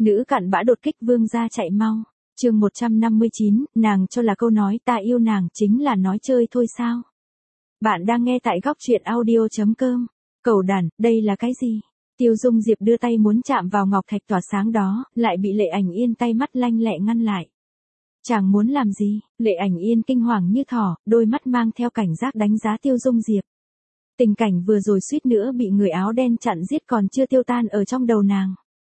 Nữ cặn bã đột kích vương gia chạy mau. Chương 159, nàng cho là câu nói ta yêu nàng chính là nói chơi thôi sao? Bạn đang nghe tại góc truyện audio.com. Cầu đàn, đây là cái gì? Tiêu Dung Diệp đưa tay muốn chạm vào ngọc thạch tỏa sáng đó, lại bị Lệ Ảnh Yên tay mắt lanh lẹ ngăn lại. Chàng muốn làm gì? Lệ Ảnh Yên kinh hoàng như thỏ, đôi mắt mang theo cảnh giác đánh giá Tiêu Dung Diệp. Tình cảnh vừa rồi suýt nữa bị người áo đen chặn giết còn chưa tiêu tan ở trong đầu nàng.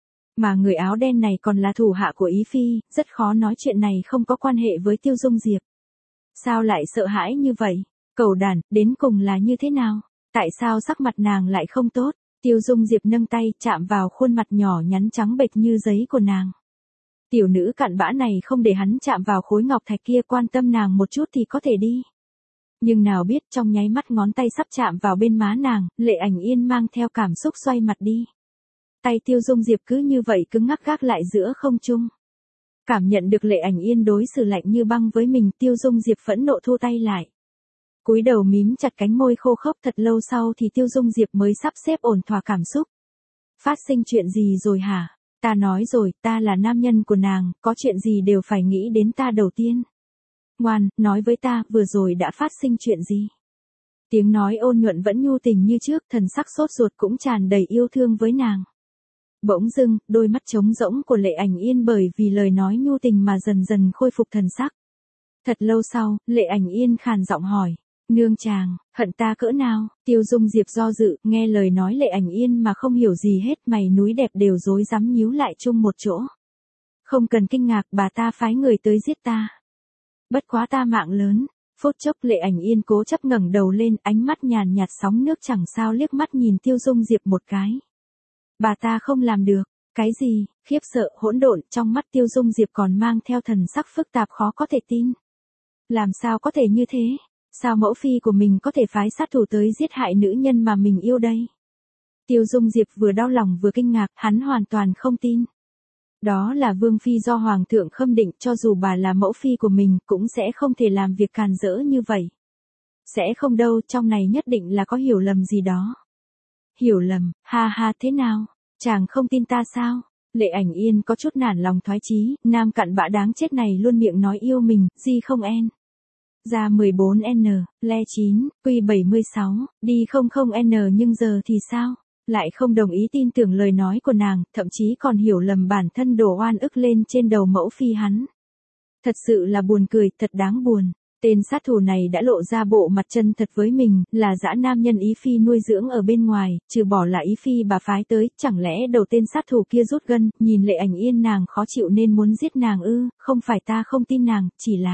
Mà người áo đen này còn là thủ hạ của Ý Phi, rất khó nói chuyện này không có quan hệ với Tiêu Dung Diệp. Sao lại sợ hãi như vậy? Cầu đàn, đến cùng là như thế nào? Tại sao sắc mặt nàng lại không tốt? Tiêu Dung Diệp nâng tay chạm vào khuôn mặt nhỏ nhắn trắng bệch như giấy của nàng. Tiểu nữ cặn bã này không để hắn chạm vào khối ngọc thạch kia, quan tâm nàng một chút thì có thể đi. Nhưng nào biết trong nháy mắt ngón tay sắp chạm vào bên má nàng, Lệ Ảnh Yên mang theo cảm xúc xoay mặt đi. Tay Tiêu Dung Diệp cứ như vậy cứng ngắc gác lại giữa không trung. Cảm nhận được Lệ Ảnh Yên đối xử lạnh như băng với mình, Tiêu Dung Diệp phẫn nộ thu tay lại. Cúi đầu mím chặt cánh môi khô khốc, thật lâu sau thì Tiêu Dung Diệp mới sắp xếp ổn thỏa cảm xúc. Phát sinh chuyện gì rồi hả? Ta nói rồi, ta là nam nhân của nàng, có chuyện gì đều phải nghĩ đến ta đầu tiên. Ngoan, nói với ta, vừa rồi đã phát sinh chuyện gì? Tiếng nói ôn nhuận vẫn nhu tình như trước, thần sắc sốt ruột cũng tràn đầy yêu thương với nàng. Bỗng dưng, đôi mắt trống rỗng của Lệ Ảnh Yên bởi vì lời nói nhu tình mà dần dần khôi phục thần sắc. Thật lâu sau, Lệ Ảnh Yên khàn giọng hỏi, nương chàng, hận ta cỡ nào? Tiêu Dung Diệp do dự, nghe lời nói Lệ Ảnh Yên mà không hiểu gì hết, mày núi đẹp đều rối rắm nhíu lại chung một chỗ. Không cần kinh ngạc, bà ta phái người tới giết ta. Bất quá ta mạng lớn. Phút chốc Lệ Ảnh Yên cố chấp ngẩng đầu lên, ánh mắt nhàn nhạt sóng nước chẳng sao liếc mắt nhìn Tiêu Dung Diệp một cái. Bà ta không làm được. Cái gì? Khiếp sợ hỗn độn, trong mắt Tiêu Dung Diệp còn mang theo thần sắc phức tạp khó có thể tin. Làm sao có thể như thế? Sao mẫu phi của mình có thể phái sát thủ tới giết hại nữ nhân mà mình yêu đây? Tiêu Dung Diệp vừa đau lòng vừa kinh ngạc, hắn hoàn toàn không tin. Đó là vương phi do hoàng thượng khâm định, cho dù bà là mẫu phi của mình cũng sẽ không thể làm việc càn rỡ như vậy. Sẽ không đâu, trong này nhất định là có hiểu lầm gì đó. Hiểu lầm? Ha ha, thế nào? Chàng không tin ta sao? Lệ Ảnh Yên có chút nản lòng thoái chí, nam cặn bã đáng chết này luôn miệng nói yêu mình, gì không en. Ra 14N, le 9, Q76, đi 00N, nhưng giờ thì sao? Lại không đồng ý tin tưởng lời nói của nàng, thậm chí còn hiểu lầm bản thân đổ oan ức lên trên đầu mẫu phi hắn. Thật sự là buồn cười, thật đáng buồn. Tên sát thủ này đã lộ ra bộ mặt chân thật với mình, là dã nam nhân Ý Phi nuôi dưỡng ở bên ngoài, trừ bỏ là Ý Phi bà phái tới, chẳng lẽ đầu tên sát thủ kia rút gân, nhìn Lệ Ảnh Yên nàng khó chịu nên muốn giết nàng ư? Không phải ta không tin nàng,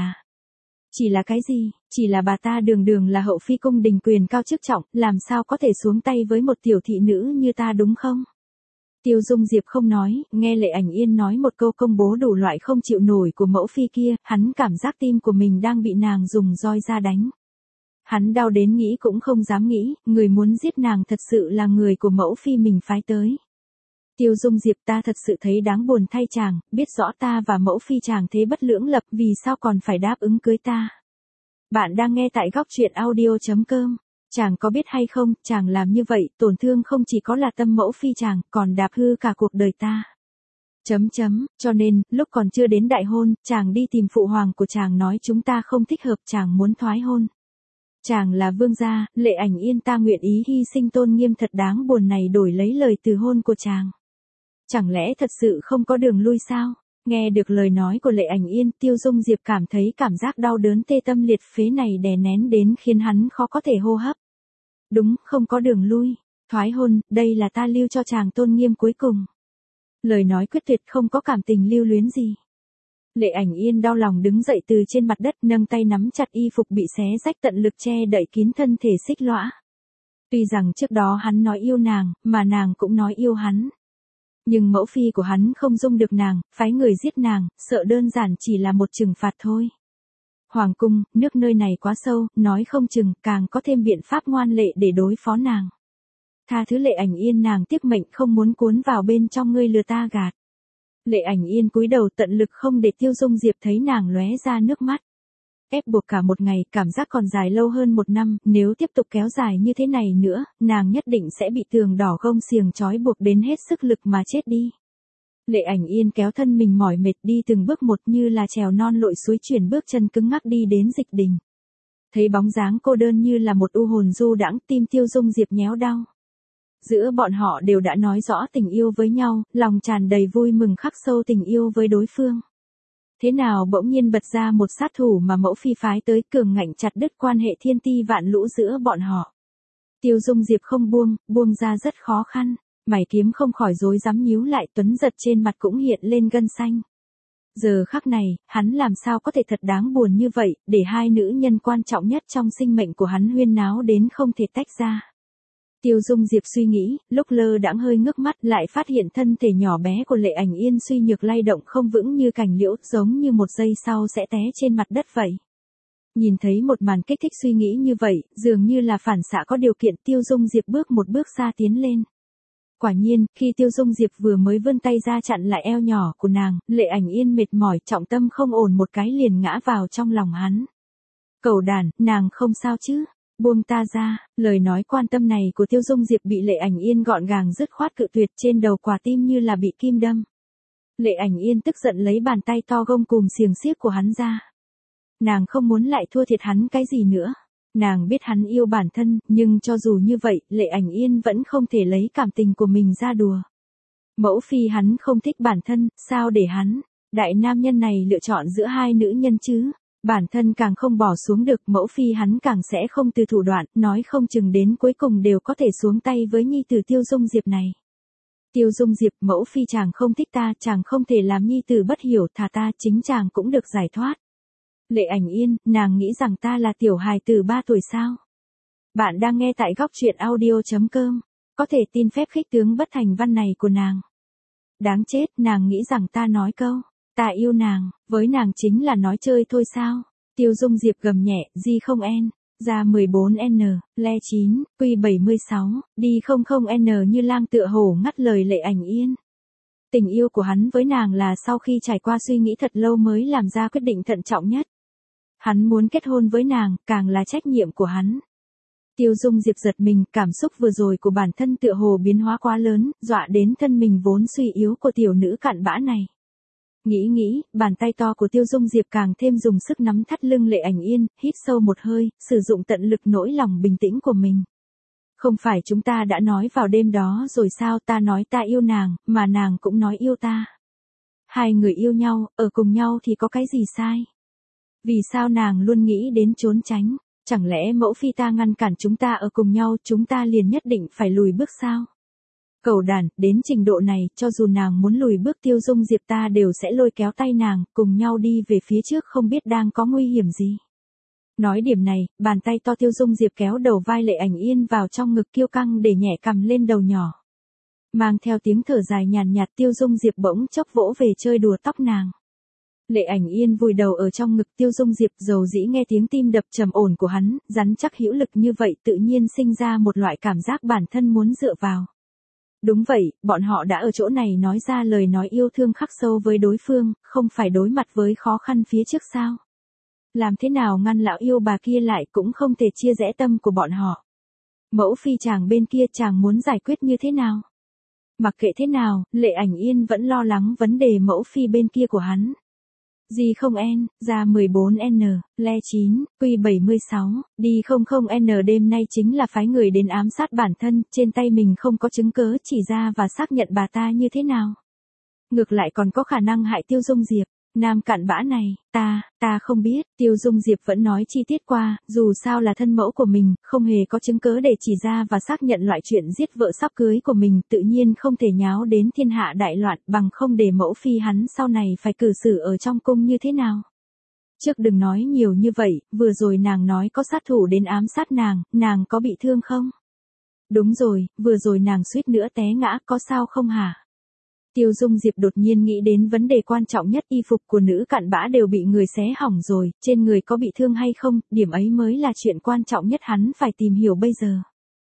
Chỉ là cái gì? Chỉ là bà ta đường đường là hậu phi cung đình quyền cao chức trọng, làm sao có thể xuống tay với một tiểu thị nữ như ta đúng không? Tiêu Dung Diệp không nói, nghe Lệ Ảnh Yên nói một câu công bố đủ loại không chịu nổi của mẫu phi kia, hắn cảm giác tim của mình đang bị nàng dùng roi ra đánh. Hắn đau đến nghĩ cũng không dám nghĩ, người muốn giết nàng thật sự là người của mẫu phi mình phái tới. Tiêu Dung Diệp, ta thật sự thấy đáng buồn thay chàng, biết rõ ta và mẫu phi chàng thế bất lưỡng lập, vì sao còn phải đáp ứng cưới ta. Bạn đang nghe tại góc truyện audio.com. Chàng có biết hay không, chàng làm như vậy, tổn thương không chỉ có là tâm mẫu phi chàng, còn đạp hư cả cuộc đời ta. Cho nên, lúc còn chưa đến đại hôn, chàng đi tìm phụ hoàng của chàng nói chúng ta không thích hợp, chàng muốn thoái hôn. Chàng là vương gia, Lệ Ảnh Yên, ta nguyện ý hy sinh tôn nghiêm thật đáng buồn này đổi lấy lời từ hôn của chàng. Chẳng lẽ thật sự không có đường lui sao? Nghe được lời nói của Lệ Ảnh Yên, Tiêu Dung Diệp cảm thấy cảm giác đau đớn tê tâm liệt phế này đè nén đến khiến hắn khó có thể hô hấp. Đúng, không có đường lui. Thoái hôn, đây là ta lưu cho chàng tôn nghiêm cuối cùng. Lời nói quyết tuyệt, không có cảm tình lưu luyến gì. Lệ Ảnh Yên đau lòng đứng dậy từ trên mặt đất, nâng tay nắm chặt y phục bị xé rách, tận lực che đậy kín thân thể xích lõa. Tuy rằng trước đó hắn nói yêu nàng, mà nàng cũng nói yêu hắn. Nhưng mẫu phi của hắn không dung được nàng, phái người giết nàng, sợ đơn giản chỉ là một trừng phạt thôi. Hoàng cung, nước nơi này quá sâu, nói không chừng, càng có thêm biện pháp ngoan lệ để đối phó nàng. Tha thứ Lệ Ảnh Yên, nàng tiếc mệnh không muốn cuốn vào bên trong ngươi lừa ta gạt. Lệ Ảnh Yên cúi đầu tận lực không để Tiêu Dung Diệp thấy nàng lóe ra nước mắt. Ép buộc cả một ngày, cảm giác còn dài lâu hơn một năm, nếu tiếp tục kéo dài như thế này nữa, nàng nhất định sẽ bị tường đỏ gông xiềng trói buộc đến hết sức lực mà chết đi. Lệ Ảnh Yên kéo thân mình mỏi mệt đi từng bước một như là trèo non lội suối, chuyển bước chân cứng ngắc đi đến dịch đình. Thấy bóng dáng cô đơn như là một u hồn du đãng, tim Tiêu Dung Diệp nhéo đau. Giữa bọn họ đều đã nói rõ tình yêu với nhau, lòng tràn đầy vui mừng khắc sâu tình yêu với đối phương. Thế nào bỗng nhiên bật ra một sát thủ mà mẫu phi phái tới, cường ngạnh chặt đứt quan hệ thiên ti vạn lũ giữa bọn họ. Tiêu Dung Diệp không buông ra rất khó khăn, mày kiếm không khỏi rối rắm nhíu lại, tuấn giật trên mặt cũng hiện lên gân xanh. Giờ khắc này, hắn làm sao có thể thật đáng buồn như vậy, để hai nữ nhân quan trọng nhất trong sinh mệnh của hắn huyên náo đến không thể tách ra. Tiêu Dung Diệp suy nghĩ, lúc lơ đãng hơi ngước mắt lại phát hiện thân thể nhỏ bé của Lệ Ảnh Yên suy nhược lay động không vững như cành liễu, giống như một giây sau sẽ té trên mặt đất vậy. Nhìn thấy một màn kích thích suy nghĩ như vậy, dường như là phản xạ có điều kiện, Tiêu Dung Diệp bước một bước xa tiến lên. Quả nhiên, khi Tiêu Dung Diệp vừa mới vươn tay ra chặn lại eo nhỏ của nàng, Lệ Ảnh Yên mệt mỏi, trọng tâm không ổn một cái liền ngã vào trong lòng hắn. Cẩu đản, nàng không sao chứ? Buông ta ra. Lời nói quan tâm này của Tiêu Dung Diệp bị Lệ Ảnh Yên gọn gàng dứt khoát cự tuyệt, trên đầu quả tim như là bị kim đâm. Lệ Ảnh Yên tức giận lấy bàn tay to gông cùm xiềng xiếc của hắn ra. Nàng không muốn lại thua thiệt hắn cái gì nữa. Nàng biết hắn yêu bản thân, nhưng cho dù như vậy, Lệ Ảnh Yên vẫn không thể lấy cảm tình của mình ra đùa. Mẫu phi hắn không thích bản thân, sao để hắn, đại nam nhân này lựa chọn giữa hai nữ nhân chứ? Bản thân càng không bỏ xuống được, mẫu phi hắn càng sẽ không từ thủ đoạn, nói không chừng đến cuối cùng đều có thể xuống tay với nhi tử Tiêu Dung Diệp này. Tiêu Dung Diệp, mẫu phi chàng không thích ta, chàng không thể làm nhi tử bất hiểu, thà ta chính chàng cũng được giải thoát. Lệ Ảnh Yên, nàng nghĩ rằng ta là tiểu hài tử 3 tuổi sao? Bạn đang nghe tại góc truyện audio.com, có thể tin phép khích tướng bất thành văn này của nàng. Đáng chết, nàng nghĩ rằng ta nói câu, ta yêu nàng, với nàng chính là nói chơi thôi sao? Tiêu Dung Diệp gầm nhẹ, di không en, ra 14N, le 9, quy 76, đi không không N như lang tựa hổ ngắt lời Lệ Ảnh Yên. Tình yêu của hắn với nàng là sau khi trải qua suy nghĩ thật lâu mới làm ra quyết định thận trọng nhất. Hắn muốn kết hôn với nàng, càng là trách nhiệm của hắn. Tiêu Dung Diệp giật mình, cảm xúc vừa rồi của bản thân tựa hồ biến hóa quá lớn, dọa đến thân mình vốn suy yếu của tiểu nữ cặn bã này. Nghĩ, bàn tay to của Tiêu Dung Diệp càng thêm dùng sức nắm thắt lưng Lệ Ảnh Yên, hít sâu một hơi, sử dụng tận lực nỗi lòng bình tĩnh của mình. Không phải chúng ta đã nói vào đêm đó rồi sao, ta nói ta yêu nàng, mà nàng cũng nói yêu ta. Hai người yêu nhau, ở cùng nhau thì có cái gì sai? Vì sao nàng luôn nghĩ đến trốn tránh? Chẳng lẽ mẫu phi ta ngăn cản chúng ta ở cùng nhau, chúng ta liền nhất định phải lùi bước sao? Cẩu đản, đến trình độ này, cho dù nàng muốn lùi bước Tiêu Dung Diệp ta đều sẽ lôi kéo tay nàng, cùng nhau đi về phía trước, không biết đang có nguy hiểm gì. Nói điểm này, bàn tay to Tiêu Dung Diệp kéo đầu vai Lệ Ảnh Yên vào trong ngực kiêu căng để nhẹ cầm lên đầu nhỏ. Mang theo tiếng thở dài nhàn nhạt, Tiêu Dung Diệp bỗng chốc vỗ về chơi đùa tóc nàng. Lệ Ảnh Yên vùi đầu ở trong ngực Tiêu Dung Diệp, dầu dĩ nghe tiếng tim đập trầm ổn của hắn, rắn chắc hữu lực như vậy, tự nhiên sinh ra một loại cảm giác bản thân muốn dựa vào. Đúng vậy, bọn họ đã ở chỗ này nói ra lời nói yêu thương khắc sâu với đối phương, không phải đối mặt với khó khăn phía trước sao? Làm thế nào ngăn lão yêu bà kia lại, cũng không thể chia rẽ tâm của bọn họ. Mẫu phi chàng bên kia, chàng muốn giải quyết như thế nào? Mặc kệ thế nào, Lệ Ảnh Yên vẫn lo lắng vấn đề mẫu phi bên kia của hắn. Di không en, ra 14N, le 9, quy 76, đi không không N đêm nay chính là phái người đến ám sát bản thân, trên tay mình không có chứng cớ chỉ ra và xác nhận bà ta như thế nào. Ngược lại còn có khả năng hại Tiêu Dung Diệp. Nam cặn bã này, ta không biết, Tiêu Dung Diệp vẫn nói chi tiết qua, dù sao là thân mẫu của mình, không hề có chứng cớ để chỉ ra và xác nhận loại chuyện giết vợ sắp cưới của mình, tự nhiên không thể nháo đến thiên hạ đại loạn, bằng không để mẫu phi hắn sau này phải cử xử ở trong cung như thế nào. Trước đừng nói nhiều như vậy, vừa rồi nàng nói có sát thủ đến ám sát nàng có bị thương không? Đúng rồi, vừa rồi nàng suýt nữa té ngã, có sao không hả? Tiêu Dung Diệp đột nhiên nghĩ đến vấn đề quan trọng nhất, y phục của nữ cặn bã đều bị người xé hỏng rồi, trên người có bị thương hay không, điểm ấy mới là chuyện quan trọng nhất hắn phải tìm hiểu bây giờ.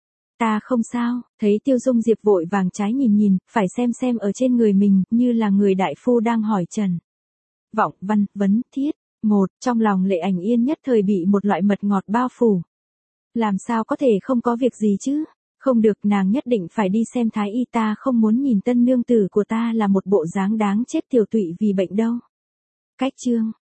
Ta không sao, thấy Tiêu Dung Diệp vội vàng trái nhìn, phải xem ở trên người mình, như là người đại phu đang hỏi trần. Vọng, văn, vấn, thiết. Một, trong lòng Lệ Ảnh Yên nhất thời bị một loại mật ngọt bao phủ. Làm sao có thể không có việc gì chứ? Không được, nàng nhất định phải đi xem thái y, ta không muốn nhìn tân nương tử của ta là một bộ dáng đáng chết tiểu tụy vì bệnh đâu. Cách chương